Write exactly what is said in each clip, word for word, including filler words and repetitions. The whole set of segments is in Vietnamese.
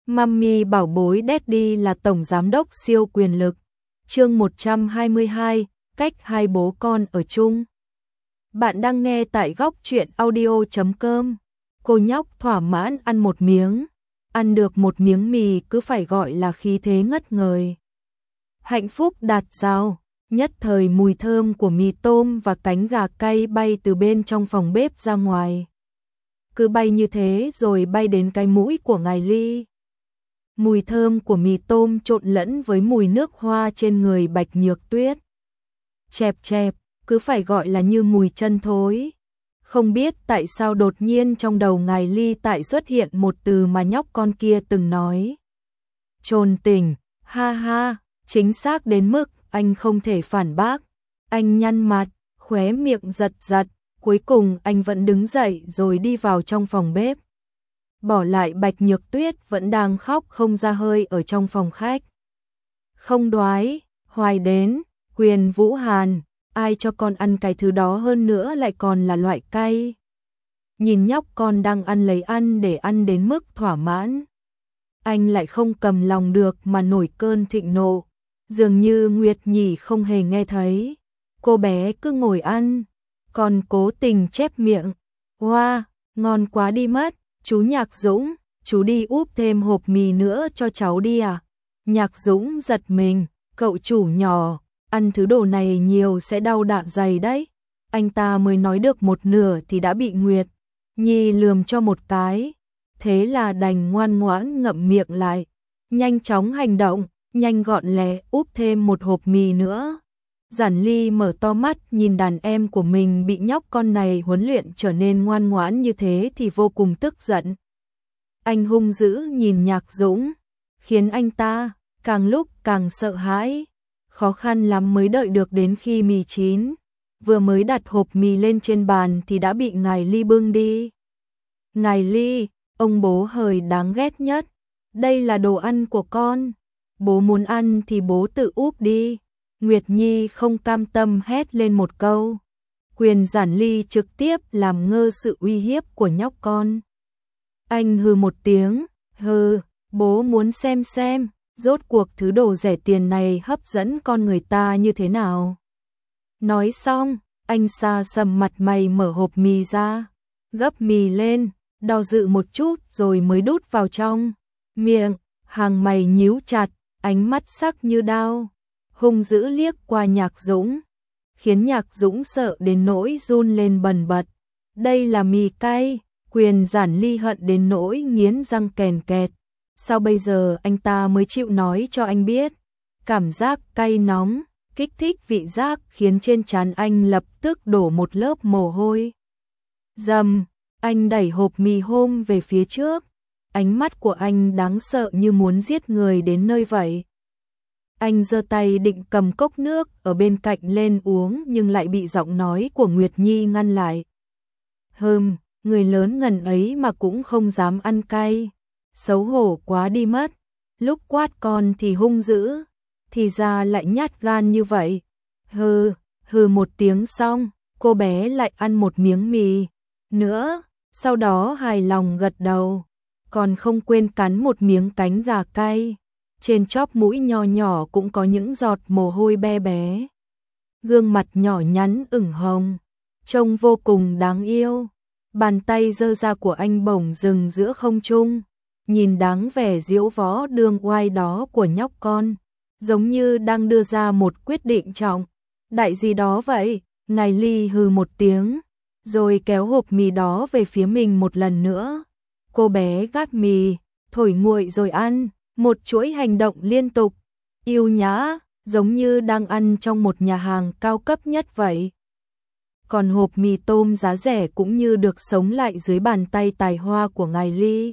Mummy bảo bối Daddy là tổng giám đốc siêu quyền lực. Chương một trăm hai mươi hai, cách hai bố con ở chung. Bạn đang nghe tại góc truyện audio chấm com. Cô nhóc thỏa mãn ăn một miếng, ăn được một miếng mì cứ phải gọi là khí thế ngất ngời. Hạnh phúc đạt dao, nhất thời mùi thơm của mì tôm và cánh gà cay bay từ bên trong phòng bếp ra ngoài. Cứ bay như thế rồi bay đến cái mũi của ngài Ly. Mùi thơm của mì tôm trộn lẫn với mùi nước hoa trên người Bạch Nhược Tuyết. Chẹp chẹp, cứ phải gọi là như mùi chân thối. Không biết tại sao đột nhiên trong đầu ngài Ly tại xuất hiện một từ mà nhóc con kia từng nói. Trồn tình, ha ha, chính xác đến mức anh không thể phản bác. Anh nhăn mặt, khóe miệng giật giật, cuối cùng anh vẫn đứng dậy rồi đi vào trong phòng bếp. Bỏ lại Bạch Nhược Tuyết vẫn đang khóc không ra hơi ở trong phòng khách. Không đoái, hoài đến, Quyền Vũ Hàn, ai cho con ăn cái thứ đó hơn nữa lại còn là loại cay. Nhìn nhóc con đang ăn lấy ăn để ăn đến mức thỏa mãn. Anh lại không cầm lòng được mà nổi cơn thịnh nộ. Dường như Nguyệt Nhỉ không hề nghe thấy. Cô bé cứ ngồi ăn, còn cố tình chép miệng. Wow, ngon quá đi mất. Chú Nhạc Dũng, chú đi úp thêm hộp mì nữa cho cháu đi à? Nhạc Dũng giật mình, cậu chủ nhỏ, ăn thứ đồ này nhiều sẽ đau dạ dày đấy. Anh ta mới nói được một nửa thì đã bị Nguyệt Nhi lườm cho một cái. Thế là đành ngoan ngoãn ngậm miệng lại. Nhanh chóng hành động, nhanh gọn lẹ úp thêm một hộp mì nữa. Giản Ly mở to mắt nhìn đàn em của mình bị nhóc con này huấn luyện trở nên ngoan ngoãn như thế thì vô cùng tức giận. Anh hung dữ nhìn Nhạc Dũng, khiến anh ta càng lúc càng sợ hãi. Khó khăn lắm mới đợi được đến khi mì chín, vừa mới đặt hộp mì lên trên bàn thì đã bị ngài Ly bưng đi. Ngài Ly, ông bố hời đáng ghét nhất, đây là đồ ăn của con, bố muốn ăn thì bố tự úp đi. Nguyệt Nhi không cam tâm hét lên một câu. Quyền Giản Ly trực tiếp làm ngơ sự uy hiếp của nhóc con. Anh hừ một tiếng, hừ, bố muốn xem xem, rốt cuộc thứ đồ rẻ tiền này hấp dẫn con người ta như thế nào. Nói xong, anh xa sầm mặt mày mở hộp mì ra, gấp mì lên, đo dự một chút rồi mới đút vào trong miệng, hàng mày nhíu chặt, ánh mắt sắc như đao. Hung dữ liếc qua Nhạc Dũng, khiến Nhạc Dũng sợ đến nỗi run lên bần bật. Đây là mì cay, Quyền Giản Ly hận đến nỗi nghiến răng kèn kẹt. Sao bây giờ anh ta mới chịu nói cho anh biết? Cảm giác cay nóng, kích thích vị giác khiến trên trán anh lập tức đổ một lớp mồ hôi. Dầm, anh đẩy hộp mì hôm về phía trước. Ánh mắt của anh đáng sợ như muốn giết người đến nơi vậy. Anh giơ tay định cầm cốc nước ở bên cạnh lên uống nhưng lại bị giọng nói của Nguyệt Nhi ngăn lại. Hừm, người lớn ngần ấy mà cũng không dám ăn cay. Xấu hổ quá đi mất. Lúc quát con thì hung dữ, thì ra lại nhát gan như vậy. Hừ, hừ một tiếng xong, cô bé lại ăn một miếng mì nữa, sau đó hài lòng gật đầu, còn không quên cắn một miếng cánh gà cay. Trên chóp mũi nho nhỏ cũng có những giọt mồ hôi be bé. Gương mặt nhỏ nhắn ửng hồng, trông vô cùng đáng yêu. Bàn tay giơ ra của anh bổng dừng giữa không trung, nhìn đáng vẻ diễu võ đường oai đó của nhóc con, giống như đang đưa ra một quyết định trọng đại gì đó vậy. Ngài Ly hừ một tiếng, rồi kéo hộp mì đó về phía mình một lần nữa. Cô bé gắp mì, thổi nguội rồi ăn. Một chuỗi hành động liên tục, yêu nhã, giống như đang ăn trong một nhà hàng cao cấp nhất vậy. Còn hộp mì tôm giá rẻ cũng như được sống lại dưới bàn tay tài hoa của ngài Ly.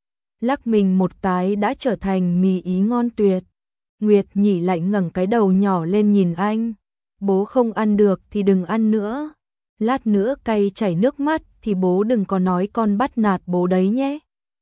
Lắc mình một cái đã trở thành mì ý ngon tuyệt. Nguyệt Nhỉ lại ngẩng cái đầu nhỏ lên nhìn anh. Bố không ăn được thì đừng ăn nữa. Lát nữa cay chảy nước mắt thì bố đừng có nói con bắt nạt bố đấy nhé.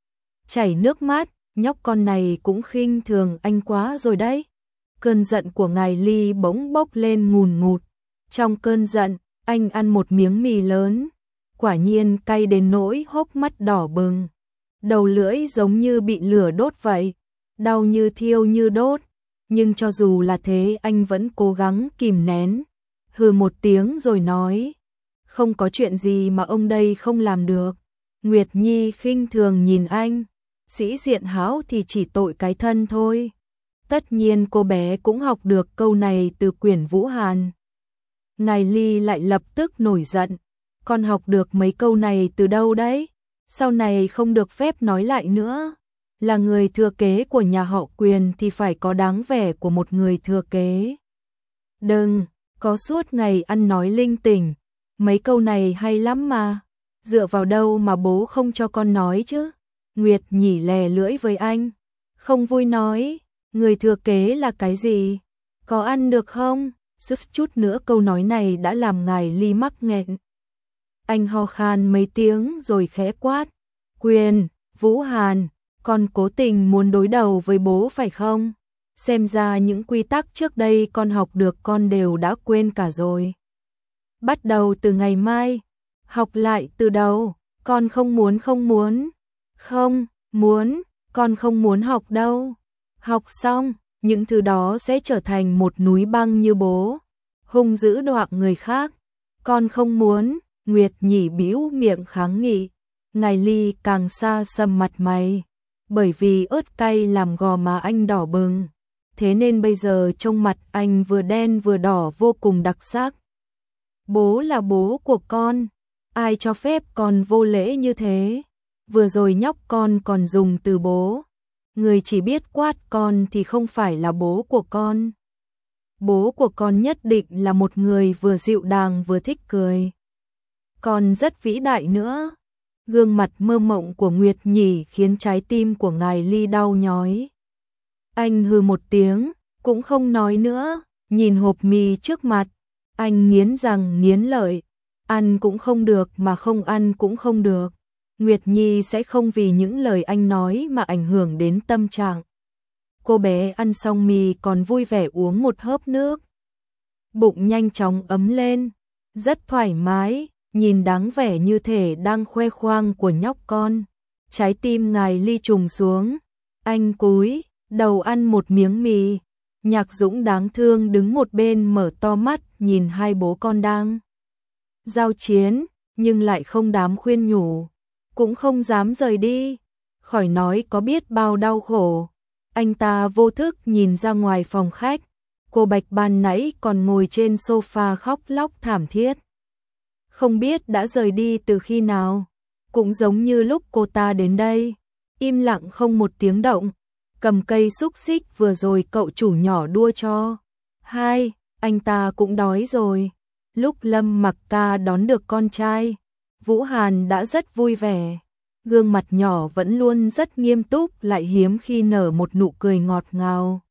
Chảy nước mắt. Nhóc con này cũng khinh thường anh quá rồi đấy. Cơn giận của ngài Ly bỗng bốc lên ngùn ngụt. Trong cơn giận, anh ăn một miếng mì lớn. Quả nhiên cay đến nỗi hốc mắt đỏ bừng. đầu lưỡi giống như bị lửa đốt vậy, đau như thiêu như đốt, nhưng cho dù là thế anh vẫn cố gắng kìm nén, hừ một tiếng rồi nói, không có chuyện gì mà ông đây không làm được. Nguyệt Nhi khinh thường nhìn anh, sĩ diện hão thì chỉ tội cái thân thôi. Tất nhiên cô bé cũng học được câu này từ Quyển Vũ Hàn. Ngài Ly lại lập tức nổi giận, con học được mấy câu này từ đâu đấy? Sau này không được phép nói lại nữa. Là người thừa kế của nhà họ Quyền thì phải có dáng vẻ của một người thừa kế. Đừng có suốt ngày ăn nói linh tinh, mấy câu này hay lắm mà, dựa vào đâu mà bố không cho con nói chứ? Nguyệt Nhỉ lè lưỡi với anh, không vui nói, người thừa kế là cái gì? Có ăn được không? Chút chút nữa câu nói này đã làm ngài Ly mắc nghẹn. Anh ho khan mấy tiếng rồi khẽ quát, Quyền, Vũ Hàn, con cố tình muốn đối đầu với bố phải không? Xem ra những quy tắc trước đây con học được con đều đã quên cả rồi. Bắt đầu từ ngày mai, học lại từ đầu, con không muốn không muốn. Không, muốn, con không muốn học đâu. Học xong, những thứ đó sẽ trở thành một núi băng như bố, hung dữ đọa người khác. Con không muốn, Nguyệt Nhỉ bĩu miệng kháng nghị. Ngài Ly càng xa sầm mặt mày, bởi vì ớt cay làm gò má anh đỏ bừng, thế nên bây giờ trông mặt anh vừa đen vừa đỏ vô cùng đặc sắc. Bố là bố của con, ai cho phép con vô lễ như thế? Vừa rồi nhóc con còn dùng từ bố, người chỉ biết quát con thì không phải là bố của con. Bố của con nhất định là một người vừa dịu dàng vừa thích cười. Con rất vĩ đại nữa. Gương mặt mơ mộng của Nguyệt Nhỉ khiến trái tim của ngài Ly đau nhói. Anh hừ một tiếng, cũng không nói nữa, nhìn hộp mì trước mặt, anh nghiến răng nghiến lợi, ăn cũng không được mà không ăn cũng không được. Nguyệt Nhi sẽ không vì những lời anh nói mà ảnh hưởng đến tâm trạng. Cô bé ăn xong mì còn vui vẻ uống một hớp nước. Bụng nhanh chóng ấm lên, rất thoải mái, nhìn dáng vẻ như thể đang khoe khoang của nhóc con. Trái tim ngài Ly trùng xuống, anh cúi đầu ăn một miếng mì. Nhạc Dũng đáng thương đứng một bên mở to mắt nhìn hai bố con đang giao chiến, nhưng lại không dám khuyên nhủ, cũng không dám rời đi, khỏi nói có biết bao đau khổ. Anh ta vô thức nhìn ra ngoài phòng khách, cô Bạch ban nãy còn ngồi trên sofa khóc lóc thảm thiết. Không biết đã rời đi từ khi nào, cũng giống như lúc cô ta đến đây, im lặng không một tiếng động, cầm cây xúc xích vừa rồi cậu chủ nhỏ đua cho. Hai, anh ta cũng đói rồi. Lúc Lâm Mặc Ca đón được con trai, Vũ Hàn đã rất vui vẻ, gương mặt nhỏ vẫn luôn rất nghiêm túc lại hiếm khi nở một nụ cười ngọt ngào.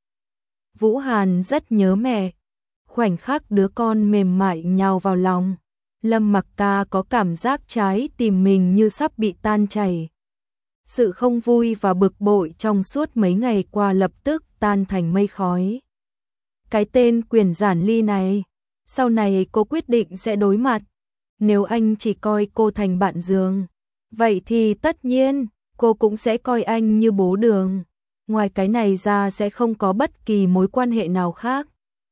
Vũ Hàn rất nhớ mẹ, khoảnh khắc đứa con mềm mại nhào vào lòng, Lâm Mặc Ca có cảm giác trái tim mình như sắp bị tan chảy. Sự không vui và bực bội trong suốt mấy ngày qua lập tức tan thành mây khói. Cái tên Quyền Giản Ly này, sau này cô quyết định sẽ đối mặt. Nếu anh chỉ coi cô thành bạn giường, vậy thì tất nhiên cô cũng sẽ coi anh như bố Đường. Ngoài cái này ra sẽ không có bất kỳ mối quan hệ nào khác.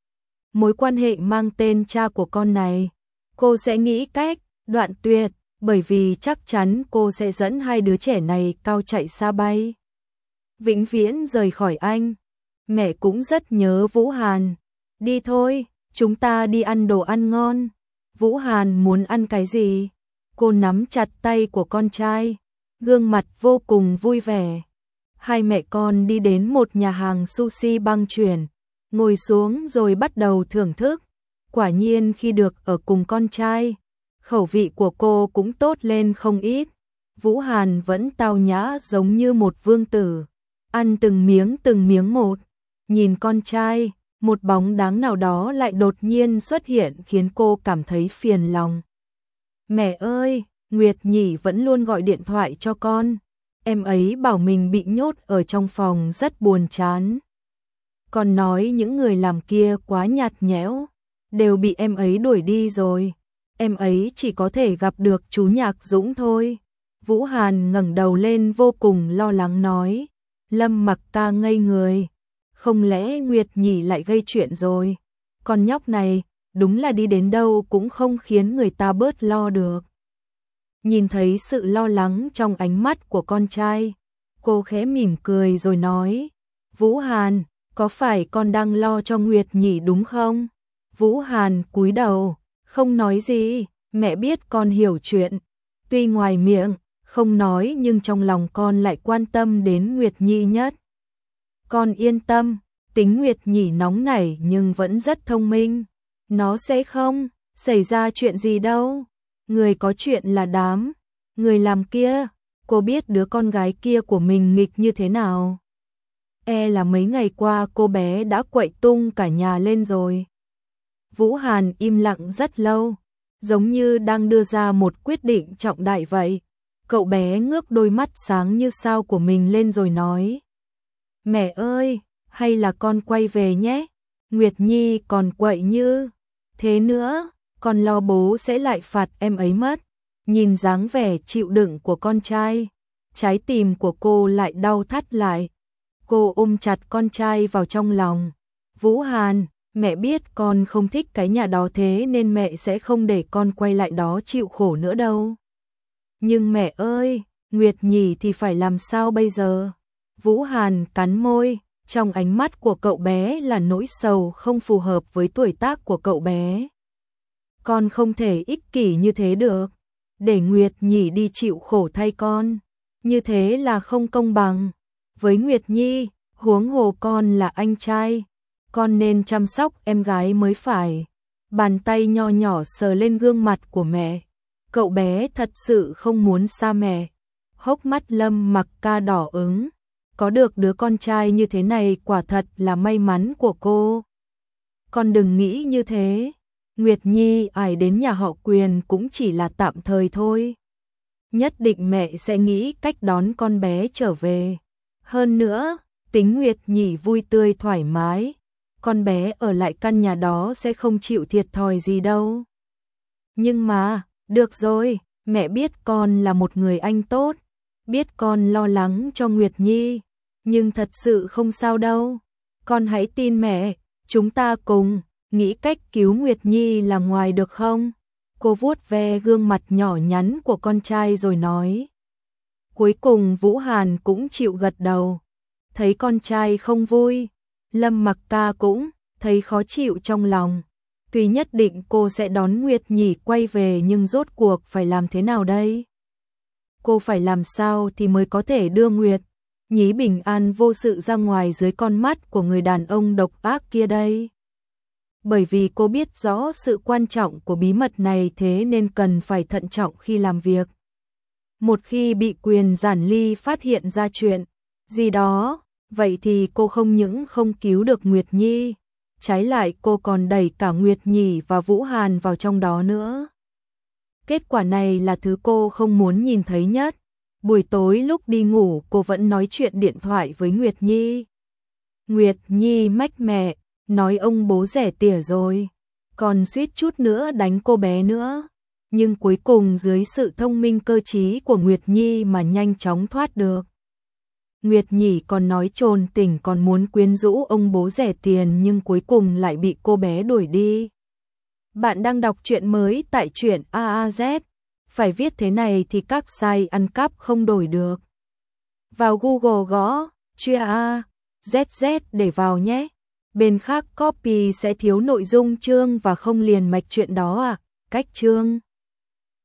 Mối quan hệ mang tên cha của con này, cô sẽ nghĩ cách đoạn tuyệt, bởi vì chắc chắn cô sẽ dẫn hai đứa trẻ này cao chạy xa bay, vĩnh viễn rời khỏi anh. Mẹ cũng rất nhớ Vũ Hàn. Đi thôi, chúng ta đi ăn đồ ăn ngon. Vũ Hàn muốn ăn cái gì? Cô nắm chặt tay của con trai, gương mặt vô cùng vui vẻ. Hai mẹ con đi đến một nhà hàng sushi băng chuyển, ngồi xuống rồi bắt đầu thưởng thức. Quả nhiên khi được ở cùng con trai, khẩu vị của cô cũng tốt lên không ít. Vũ Hàn vẫn tao nhã giống như một vương tử, ăn từng miếng từng miếng một. Nhìn con trai, một bóng dáng nào đó lại đột nhiên xuất hiện khiến cô cảm thấy phiền lòng. Mẹ ơi, Nguyệt Nhỉ vẫn luôn gọi điện thoại cho con. Em ấy bảo mình bị nhốt ở trong phòng rất buồn chán. Con nói những người làm kia quá nhạt nhẽo, đều bị em ấy đuổi đi rồi. Em ấy chỉ có thể gặp được chú Nhạc Dũng thôi. Vũ Hàn ngẩng đầu lên vô cùng lo lắng nói. Lâm Mặc ca ngây người. Không lẽ Nguyệt Nhỉ lại gây chuyện rồi? Con nhóc này, đúng là đi đến đâu cũng không khiến người ta bớt lo được. Nhìn thấy sự lo lắng trong ánh mắt của con trai, cô khẽ mỉm cười rồi nói. Vũ Hàn, có phải con đang lo cho Nguyệt Nhỉ đúng không? Vũ Hàn cúi đầu, không nói gì, mẹ biết con hiểu chuyện. Tuy ngoài miệng, không nói nhưng trong lòng con lại quan tâm đến Nguyệt Nhi nhất. Con yên tâm, tính Nguyệt Nhỉ nóng nảy nhưng vẫn rất thông minh. Nó sẽ không xảy ra chuyện gì đâu. Người có chuyện là đám người làm kia. Cô biết đứa con gái kia của mình nghịch như thế nào. E là mấy ngày qua cô bé đã quậy tung cả nhà lên rồi. Vũ Hàn im lặng rất lâu, giống như đang đưa ra một quyết định trọng đại vậy. Cậu bé ngước đôi mắt sáng như sao của mình lên rồi nói. Mẹ ơi, hay là con quay về nhé. Nguyệt Nhi còn quậy như thế nữa, con lo bố sẽ lại phạt em ấy mất. Nhìn dáng vẻ chịu đựng của con trai, trái tim của cô lại đau thắt lại. Cô ôm chặt con trai vào trong lòng. Vũ Hàn, mẹ biết con không thích cái nhà đó thế nên mẹ sẽ không để con quay lại đó chịu khổ nữa đâu. Nhưng mẹ ơi, Nguyệt Nhỉ thì phải làm sao bây giờ? Vũ Hàn cắn môi, trong ánh mắt của cậu bé là nỗi sầu không phù hợp với tuổi tác của cậu bé. Con không thể ích kỷ như thế được, để Nguyệt Nhỉ đi chịu khổ thay con, như thế là không công bằng. Với Nguyệt Nhi, huống hồ con là anh trai, con nên chăm sóc em gái mới phải. Bàn tay nho nhỏ sờ lên gương mặt của mẹ. Cậu bé thật sự không muốn xa mẹ. Hốc mắt Lâm Mặc ca đỏ ứng. Có được đứa con trai như thế này quả thật là may mắn của cô. Con đừng nghĩ như thế. Nguyệt Nhi ải đến nhà họ Quyền cũng chỉ là tạm thời thôi. Nhất định mẹ sẽ nghĩ cách đón con bé trở về. Hơn nữa, tính Nguyệt Nhỉ vui tươi thoải mái. Con bé ở lại căn nhà đó sẽ không chịu thiệt thòi gì đâu. Nhưng mà, được rồi, mẹ biết con là một người anh tốt. Biết con lo lắng cho Nguyệt Nhi. Nhưng thật sự không sao đâu. Con hãy tin mẹ, chúng ta cùng nghĩ cách cứu Nguyệt Nhi là ngoài được không? Cô vuốt ve gương mặt nhỏ nhắn của con trai rồi nói. Cuối cùng Vũ Hàn cũng chịu gật đầu. Thấy con trai không vui, Lâm Mặc ca cũng thấy khó chịu trong lòng. Tuy nhất định cô sẽ đón Nguyệt Nhỉ quay về nhưng rốt cuộc phải làm thế nào đây? Cô phải làm sao thì mới có thể đưa Nguyệt Nhỉ bình an vô sự ra ngoài dưới con mắt của người đàn ông độc ác kia đây? Bởi vì cô biết rõ sự quan trọng của bí mật này thế nên cần phải thận trọng khi làm việc. Một khi bị Quyền Giản Ly phát hiện ra chuyện gì đó, vậy thì cô không những không cứu được Nguyệt Nhi, trái lại cô còn đẩy cả Nguyệt Nhỉ và Vũ Hàn vào trong đó nữa. Kết quả này là thứ cô không muốn nhìn thấy nhất. Buổi tối lúc đi ngủ cô vẫn nói chuyện điện thoại với Nguyệt Nhi. Nguyệt Nhi mách mẹ, nói ông bố rẻ tỉa rồi, còn suýt chút nữa đánh cô bé nữa. Nhưng cuối cùng dưới sự thông minh cơ trí của Nguyệt Nhi mà nhanh chóng thoát được. Nguyệt Nhỉ còn nói trồn tỉnh còn muốn quyến rũ ông bố rẻ tiền nhưng cuối cùng lại bị cô bé đuổi đi. Bạn đang đọc truyện mới tại truyện a a zét. Phải viết thế này thì các site ăn cắp không đổi được. Vào Google gõ truyện a zét zét để vào nhé. Bên khác copy sẽ thiếu nội dung chương và không liền mạch chuyện đó à. Cách chương